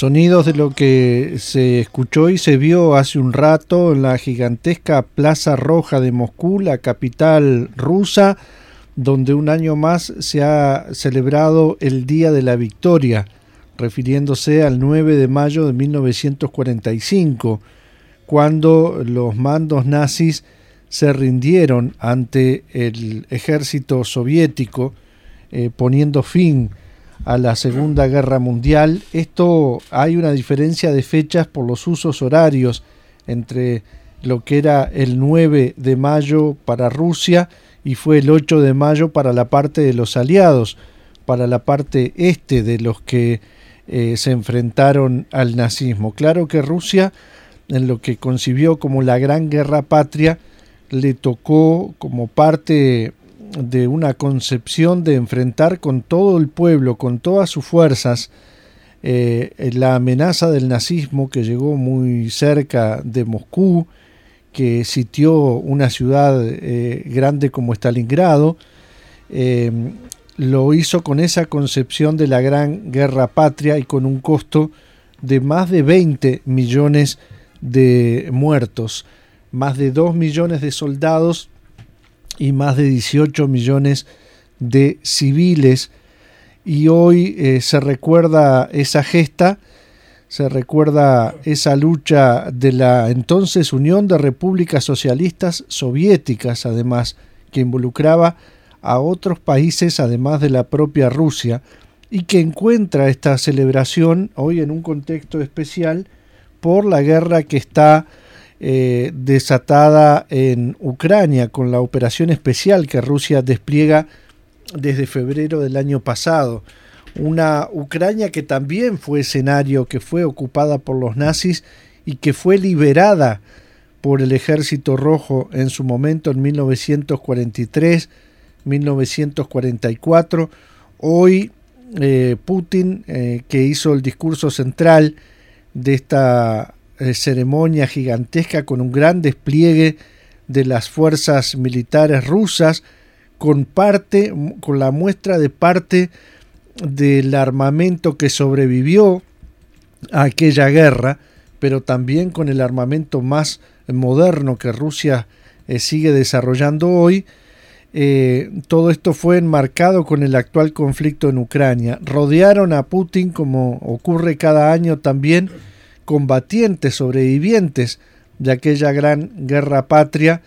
Sonidos de lo que se escuchó y se vio hace un rato en la gigantesca Plaza Roja de Moscú, la capital rusa, donde un año más se ha celebrado el Día de la Victoria, refiriéndose al 9 de mayo de 1945, cuando los mandos nazis se rindieron ante el ejército soviético, poniendo fin a la Segunda Guerra Mundial. Esto, hay una diferencia de fechas por los usos horarios entre lo que era el 9 de mayo para Rusia y fue el 8 de mayo para la parte de los aliados, para la parte este de los que se enfrentaron al nazismo. Claro que Rusia, en lo que concibió como la Gran Guerra Patria, le tocó como parte de una concepción de enfrentar con todo el pueblo, con todas sus fuerzas, la amenaza del nazismo que llegó muy cerca de Moscú, que sitió una ciudad grande como Stalingrado. Lo hizo con esa concepción de la Gran Guerra Patria y con un costo de más de 20 millones de muertos, más de 2 millones de soldados y más de 18 millones de civiles. Y hoy se recuerda esa gesta, se recuerda esa lucha de la entonces Unión de Repúblicas Socialistas Soviéticas, además, que involucraba a otros países además de la propia Rusia, y que encuentra esta celebración hoy en un contexto especial por la guerra que está desatada en Ucrania, con la operación especial que Rusia despliega desde febrero del año pasado. Una Ucrania que también fue escenario, que fue ocupada por los nazis y que fue liberada por el Ejército Rojo en su momento en 1943, 1944. Hoy Putin, que hizo el discurso central de esta ceremonia gigantesca con un gran despliegue de las fuerzas militares rusas, con la muestra de parte del armamento que sobrevivió a aquella guerra, pero también con el armamento más moderno que Rusia sigue desarrollando hoy. Todo esto fue enmarcado con el actual conflicto en Ucrania. Rodearon a Putin, como ocurre cada año también, combatientes, sobrevivientes de aquella gran guerra patria,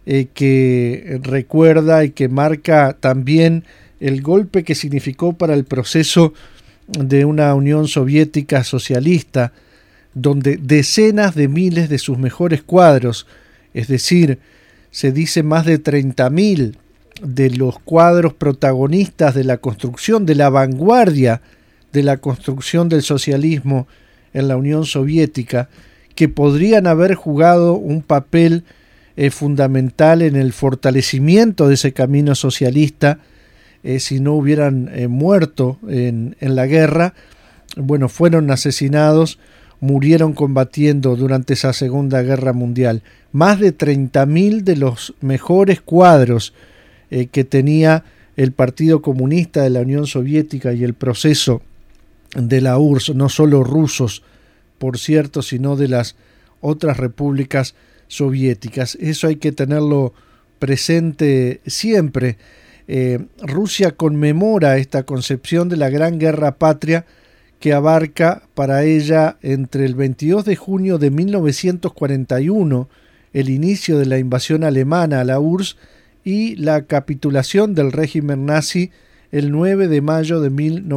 que recuerda y que marca también el golpe que significó para el proceso de una Unión Soviética socialista, donde decenas de miles de sus mejores cuadros, es decir, se dice más de 30.000 de los cuadros protagonistas de la construcción, de la vanguardia de la construcción del socialismo en la Unión Soviética, que podrían haber jugado un papel fundamental en el fortalecimiento de ese camino socialista si no hubieran muerto en la guerra. Bueno, fueron asesinados, murieron combatiendo durante esa Segunda Guerra Mundial. Más de 30.000 de los mejores cuadros que tenía el Partido Comunista de la Unión Soviética y el proceso de la URSS, no solo rusos, por cierto, sino de las otras repúblicas soviéticas. Eso hay que tenerlo presente siempre. Rusia conmemora esta concepción de la Gran Guerra Patria, que abarca para ella entre el 22 de junio de 1941, el inicio de la invasión alemana a la URSS, y la capitulación del régimen nazi el 9 de mayo de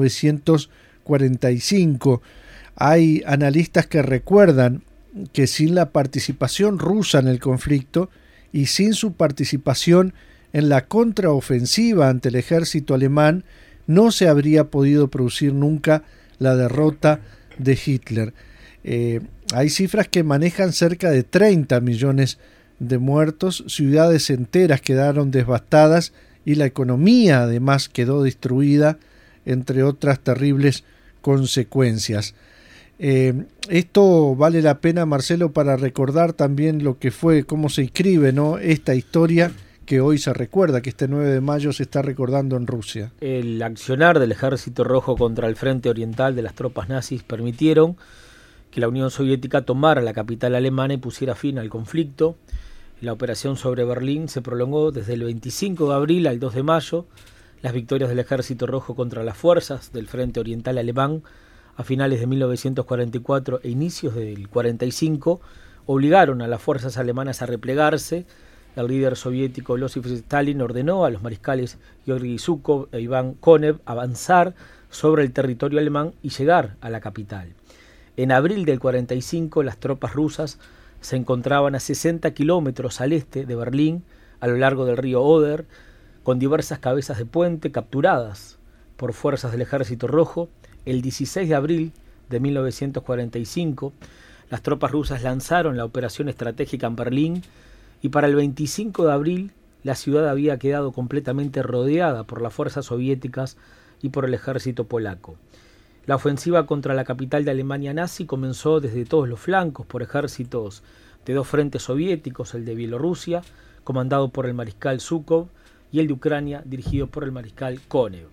1945. Hay analistas que recuerdan que sin la participación rusa en el conflicto y sin su participación en la contraofensiva ante el ejército alemán, no se habría podido producir nunca la derrota de Hitler. Hay cifras que manejan cerca de 30 millones de muertos, ciudades enteras quedaron devastadas y la economía además quedó destruida, entre otras terribles consecuencias. Esto vale la pena, Marcelo, para recordar también lo que fue, cómo se inscribe, ¿no?, esta historia que hoy se recuerda, que este 9 de mayo se está recordando en Rusia? El accionar del Ejército Rojo contra el frente oriental de las tropas nazis permitieron que la Unión Soviética tomara la capital alemana y pusiera fin al conflicto. La operación sobre Berlín se prolongó desde el 25 de abril al 2 de mayo. Las victorias del Ejército Rojo contra las fuerzas del frente oriental alemán a finales de 1944 e inicios del 45 obligaron a las fuerzas alemanas a replegarse. El líder soviético Joseph Stalin ordenó a los mariscales Georgy Zhukov e Iván Konev avanzar sobre el territorio alemán y llegar a la capital. En abril del 45 las tropas rusas se encontraban a 60 kilómetros al este de Berlín, a lo largo del río Oder, con diversas cabezas de puente capturadas por fuerzas del Ejército Rojo. El 16 de abril de 1945, las tropas rusas lanzaron la operación estratégica en Berlín y para el 25 de abril la ciudad había quedado completamente rodeada por las fuerzas soviéticas y por el ejército polaco. La ofensiva contra la capital de Alemania nazi comenzó desde todos los flancos por ejércitos de dos frentes soviéticos, el de Bielorrusia, comandado por el mariscal Zhukov, y el de Ucrania, dirigido por el mariscal Konev.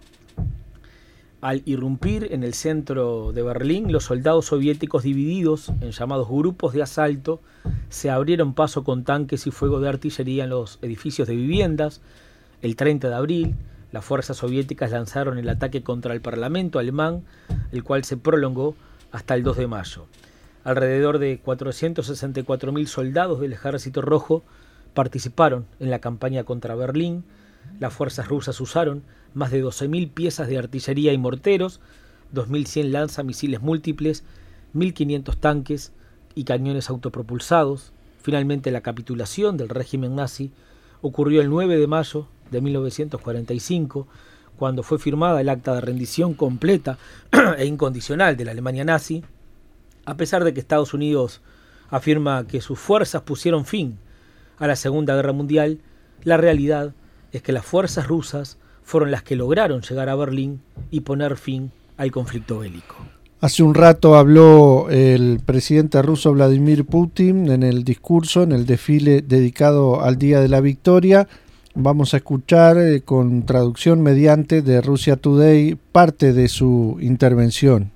Al irrumpir en el centro de Berlín, los soldados soviéticos, divididos en llamados grupos de asalto, se abrieron paso con tanques y fuego de artillería en los edificios de viviendas. El 30 de abril, las fuerzas soviéticas lanzaron el ataque contra el Parlamento alemán, el cual se prolongó hasta el 2 de mayo. Alrededor de 464.000 soldados del Ejército Rojo participaron en la campaña contra Berlín. Las fuerzas rusas usaron más de 12.000 piezas de artillería y morteros, 2.100 lanzamisiles múltiples, 1.500 tanques y cañones autopropulsados. Finalmente, la capitulación del régimen nazi ocurrió el 9 de mayo de 1945, cuando fue firmada el acta de rendición completa e incondicional de la Alemania nazi. A pesar de que Estados Unidos afirma que sus fuerzas pusieron fin a la Segunda Guerra Mundial, la realidad es que las fuerzas rusas fueron las que lograron llegar a Berlín y poner fin al conflicto bélico. Hace un rato habló el presidente ruso Vladimir Putin en el discurso, en el desfile dedicado al Día de la Victoria. Vamos a escuchar con traducción mediante de Russia Today parte de su intervención.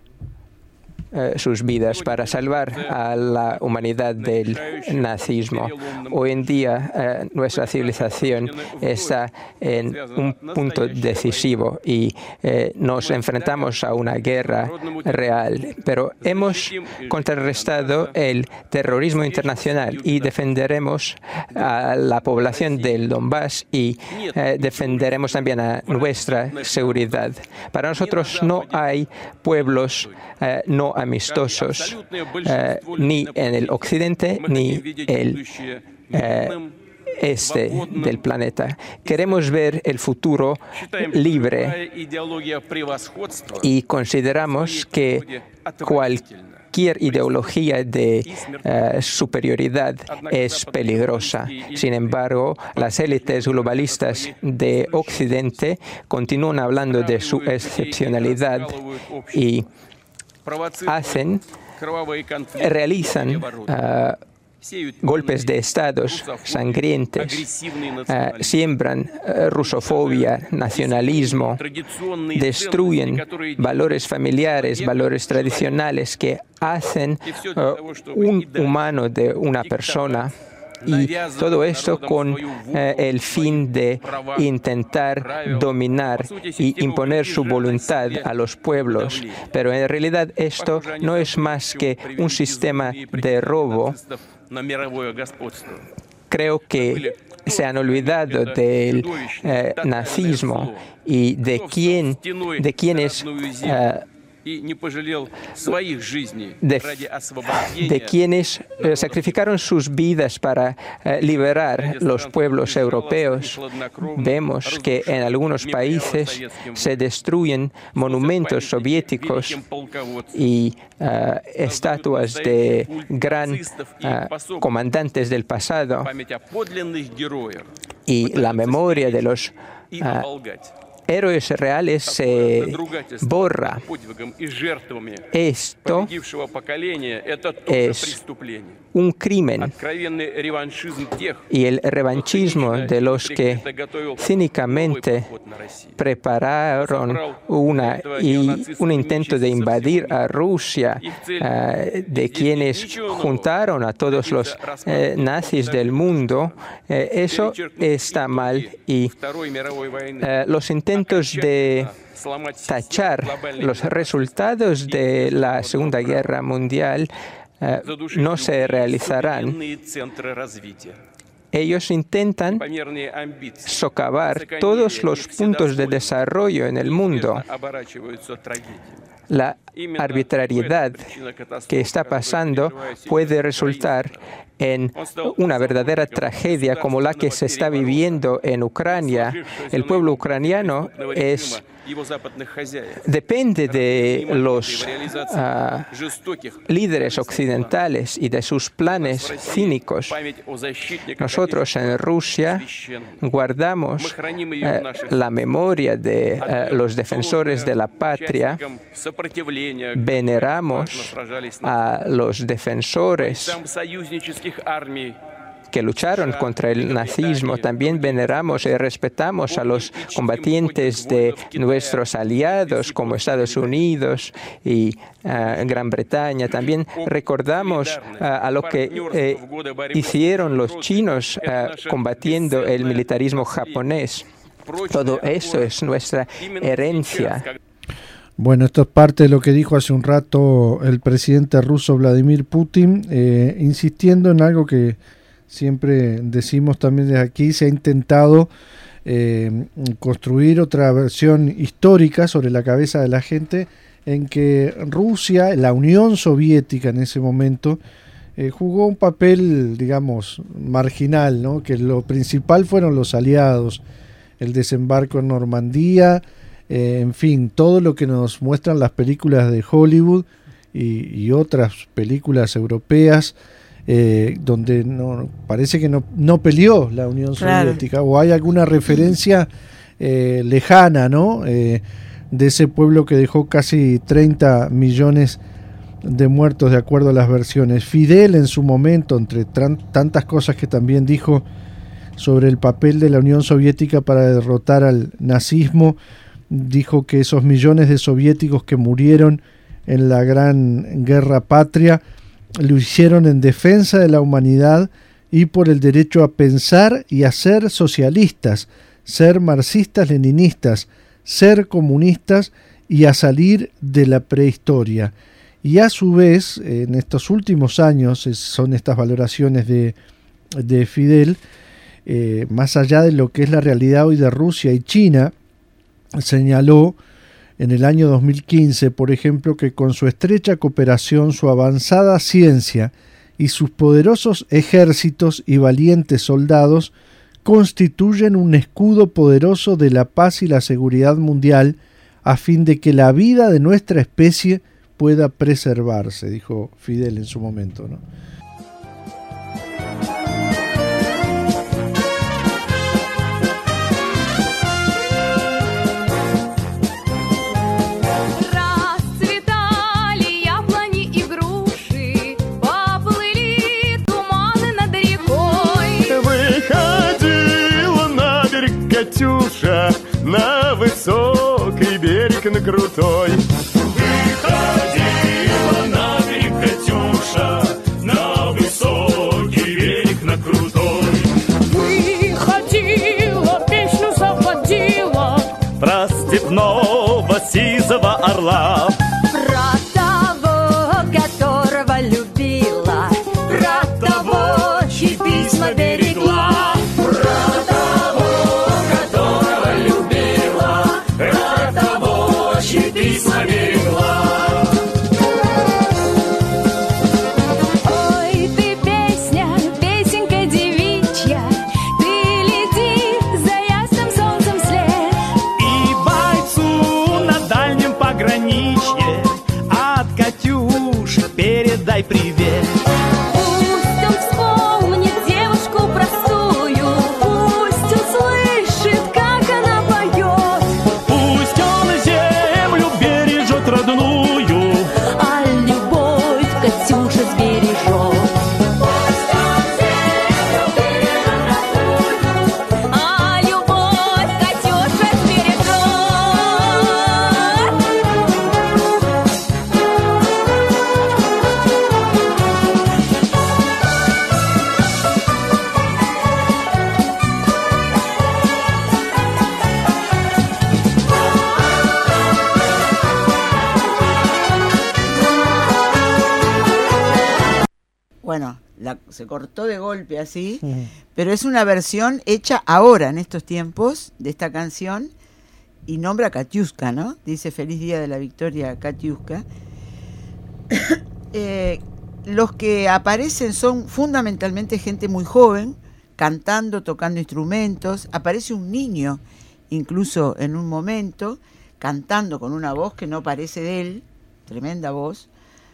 Sus vidas para salvar a la humanidad del nazismo. Hoy en día nuestra civilización está en un punto decisivo y nos enfrentamos a una guerra real, pero hemos contrarrestado el terrorismo internacional y defenderemos a la población del Donbass y defenderemos también a nuestra seguridad. Para nosotros no hay pueblos no amistosos, ni en el occidente ni el este del planeta. Queremos ver el futuro libre y consideramos que cualquier ideología de superioridad es peligrosa. Sin embargo, las élites globalistas de Occidente continúan hablando de su excepcionalidad y realizan golpes de estados sangrientos, siembran rusofobia, nacionalismo, destruyen valores familiares, valores tradicionales que hacen un humano de una persona. Y todo esto con el fin de intentar dominar y imponer su voluntad a los pueblos. Pero en realidad esto no es más que un sistema de robo. Creo que se han olvidado del nazismo y de quienes sacrificaron sus vidas para liberar los pueblos europeos. Vemos que en algunos países se destruyen monumentos soviéticos y estatuas de gran comandantes del pasado. Y la memoria de los héroes reales se borra. Esto es un crimen, y el revanchismo de los que cínicamente prepararon un intento de invadir a Rusia, de quienes juntaron a todos los nazis del mundo, eso está mal, y los intentos de tachar los resultados de la Segunda Guerra Mundial no se realizarán. Ellos intentan socavar todos los puntos de desarrollo en el mundo. La arbitrariedad que está pasando puede resultar en una verdadera tragedia como la que se está viviendo en Ucrania. El pueblo ucraniano depende de los líderes occidentales y de sus planes cínicos. Nosotros en Rusia guardamos la memoria de los defensores de la patria, veneramos a los defensores que lucharon contra el nazismo. También veneramos y respetamos a los combatientes de nuestros aliados como Estados Unidos y Gran Bretaña. También recordamos a lo que hicieron los chinos combatiendo el militarismo japonés. Todo eso es nuestra herencia. Bueno, esto es parte de lo que dijo hace un rato el presidente ruso Vladimir Putin, insistiendo en algo que siempre decimos también desde aquí. Se ha intentado construir otra versión histórica sobre la cabeza de la gente, en que Rusia, la Unión Soviética en ese momento, jugó un papel, digamos, marginal, ¿no? Que lo principal fueron los aliados, el desembarco en Normandía, en fin, todo lo que nos muestran las películas de Hollywood y otras películas europeas, donde parece que no peleó la Unión Soviética, o hay alguna referencia lejana, ¿no? De ese pueblo que dejó casi 30 millones de muertos, de acuerdo a las versiones. Fidel, en su momento, entre tantas cosas que también dijo sobre el papel de la Unión Soviética para derrotar al nazismo, dijo que esos millones de soviéticos que murieron en la Gran Guerra Patria lo hicieron en defensa de la humanidad y por el derecho a pensar y a ser socialistas, ser marxistas, leninistas, ser comunistas y a salir de la prehistoria. Y a su vez, en estos últimos años, son estas valoraciones de Fidel, más allá de lo que es la realidad hoy de Rusia y China, señaló en el año 2015, por ejemplo, que con su estrecha cooperación, su avanzada ciencia y sus poderosos ejércitos y valientes soldados constituyen un escudo poderoso de la paz y la seguridad mundial a fin de que la vida de nuestra especie pueda preservarse, dijo Fidel en su momento, ¿no? Катюша, на высокий берег, на крутой. Выходила на берег Катюша, на высокий берег, на крутой. Выходила, песню заводила про степного сизого орла. Про того, которого любила, про того, чьи письма берегла. Пограничье bueno, se cortó de golpe así, pero es una versión hecha ahora, en estos tiempos, de esta canción, y nombra a Katiuska, ¿no? Dice Feliz Día de la Victoria, Katiuska. Los que aparecen son fundamentalmente gente muy joven, cantando, tocando instrumentos. Aparece un niño, incluso en un momento, cantando con una voz que no parece de él, tremenda voz,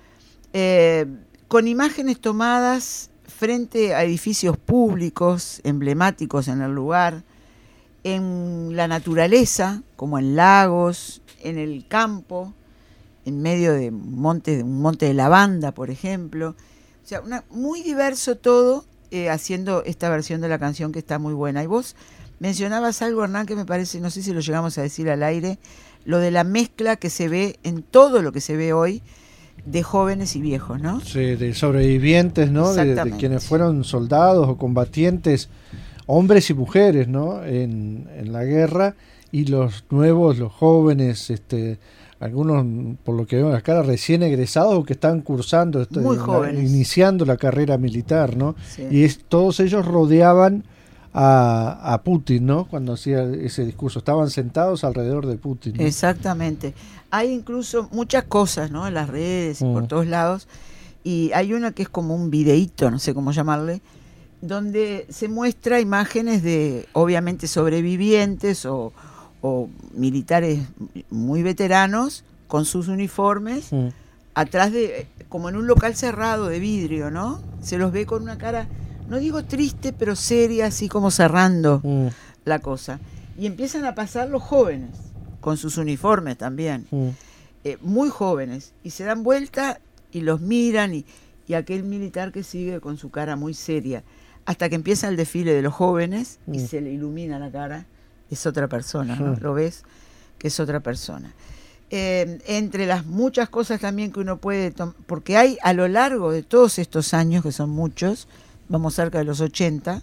con imágenes tomadas frente a edificios públicos, emblemáticos en el lugar, en la naturaleza, como en lagos, en el campo, en medio de un monte de lavanda, por ejemplo. O sea, muy diverso todo, haciendo esta versión de la canción que está muy buena. Y vos mencionabas algo, Hernán, que me parece, no sé si lo llegamos a decir al aire, lo de la mezcla que se ve en todo lo que se ve hoy de jóvenes y viejos, ¿no? Sí, de sobrevivientes, ¿no? De quienes fueron soldados o combatientes, hombres y mujeres, ¿no? En la guerra, y los nuevos, los jóvenes, algunos, por lo que veo acá, recién egresados o que están cursando, muy jóvenes, iniciando la carrera militar, ¿no? Sí. Y todos ellos rodeaban a Putin, ¿no? Cuando hacía ese discurso, estaban sentados alrededor de Putin, ¿no? Exactamente. Hay incluso muchas cosas, ¿no? En las redes y por todos lados, y hay una que es como un videíto, no sé cómo llamarle, donde se muestra imágenes de, obviamente, sobrevivientes o militares muy veteranos con sus uniformes, atrás de, como en un local cerrado de vidrio, ¿no? Se los ve con una cara, no digo triste, pero seria, así como cerrando la cosa. Y empiezan a pasar los jóvenes, con sus uniformes también, muy jóvenes, y se dan vuelta y los miran, y aquel militar que sigue con su cara muy seria, hasta que empieza el desfile de los jóvenes y se le ilumina la cara. Es otra persona, ¿no? Lo ves que es otra persona. Entre las muchas cosas también que uno puede tomar, porque hay a lo largo de todos estos años, que son muchos, vamos cerca de los 80,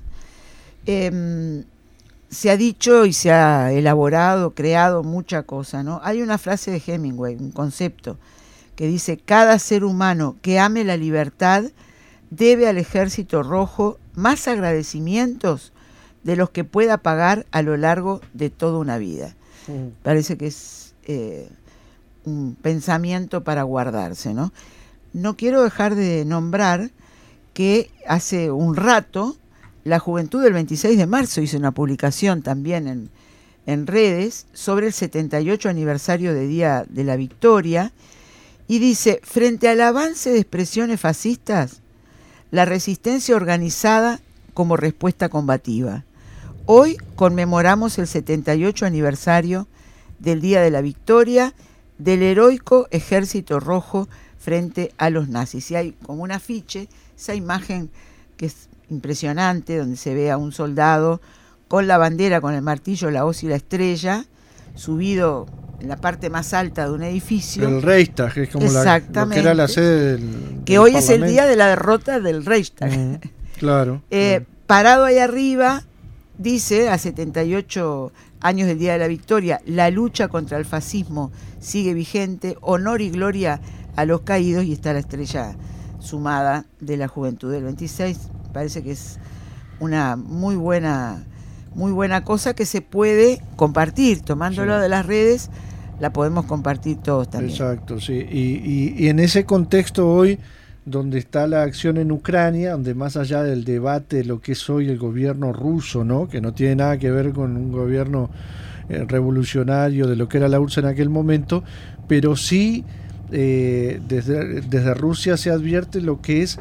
se ha dicho y se ha elaborado, creado mucha cosa, ¿no? Hay una frase de Hemingway, un concepto, que dice: cada ser humano que ame la libertad debe al Ejército Rojo más agradecimientos de los que pueda pagar a lo largo de toda una vida. Parece que es un pensamiento para guardarse, ¿no? No quiero dejar de nombrar que hace un rato la Juventud del 26 de marzo hizo una publicación también en redes sobre el 78 aniversario de Día de la Victoria, y dice: frente al avance de expresiones fascistas, la resistencia organizada como respuesta combativa. Hoy conmemoramos el 78 aniversario del Día de la Victoria del heroico Ejército Rojo frente a los nazis. Y hay como un afiche, esa imagen que es impresionante, donde se ve a un soldado con la bandera, con el martillo, la hoz y la estrella, subido en la parte más alta de un edificio. El Reichstag, que es como lo que era la sede del hoy es el día de la derrota del Reichstag. Claro. Parado ahí arriba, dice, a 78 años del Día de la Victoria, la lucha contra el fascismo sigue vigente, honor y gloria a los caídos, y está la estrella sumada de la Juventud del 26. Parece que es una muy buena cosa que se puede compartir, tomándolo de las redes, la podemos compartir todos también. Exacto, sí. Y en ese contexto hoy, donde está la acción en Ucrania, donde más allá del debate de lo que es hoy el gobierno ruso, ¿no? Que no tiene nada que ver con un gobierno revolucionario de lo que era la URSS en aquel momento, pero sí desde Rusia se advierte lo que es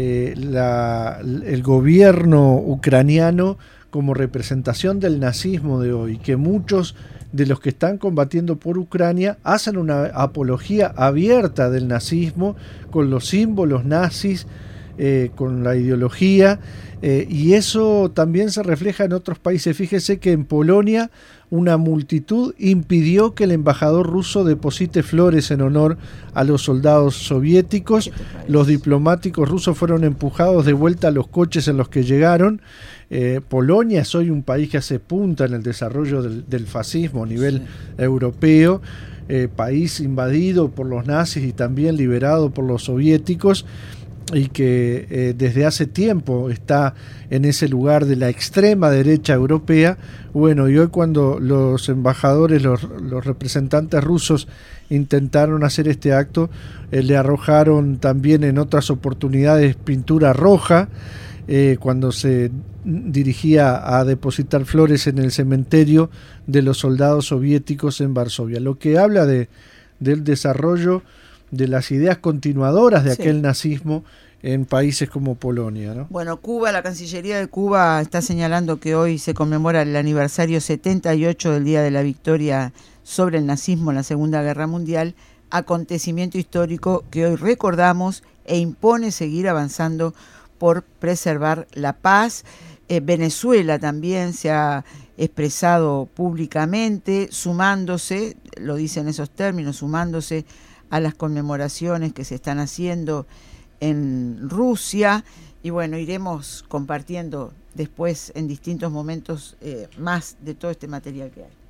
el gobierno ucraniano como representación del nazismo de hoy, que muchos de los que están combatiendo por Ucrania hacen una apología abierta del nazismo, con los símbolos nazis, con la ideología, y eso también se refleja en otros países. Fíjese que en Polonia una multitud impidió que el embajador ruso deposite flores en honor a los soldados soviéticos. Los diplomáticos rusos fueron empujados de vuelta a los coches en los que llegaron. Polonia es hoy un país que hace punta en el desarrollo del fascismo a nivel europeo, país invadido por los nazis y también liberado por los soviéticos, y que desde hace tiempo está en ese lugar de la extrema derecha europea. Bueno, y hoy cuando los embajadores, los representantes rusos intentaron hacer este acto, le arrojaron también en otras oportunidades pintura roja, cuando se dirigía a depositar flores en el cementerio de los soldados soviéticos en Varsovia, lo que habla del desarrollo de las ideas continuadoras de aquel nazismo en países como Polonia, ¿no? Bueno, Cuba, la Cancillería de Cuba está señalando que hoy se conmemora el aniversario 78 del Día de la Victoria sobre el nazismo en la Segunda Guerra Mundial, acontecimiento histórico que hoy recordamos e impone seguir avanzando por preservar la paz. Venezuela también se ha expresado públicamente, sumándose, lo dice en esos términos, sumándose a las conmemoraciones que se están haciendo en Rusia, y bueno, iremos compartiendo después en distintos momentos más de todo este material que hay.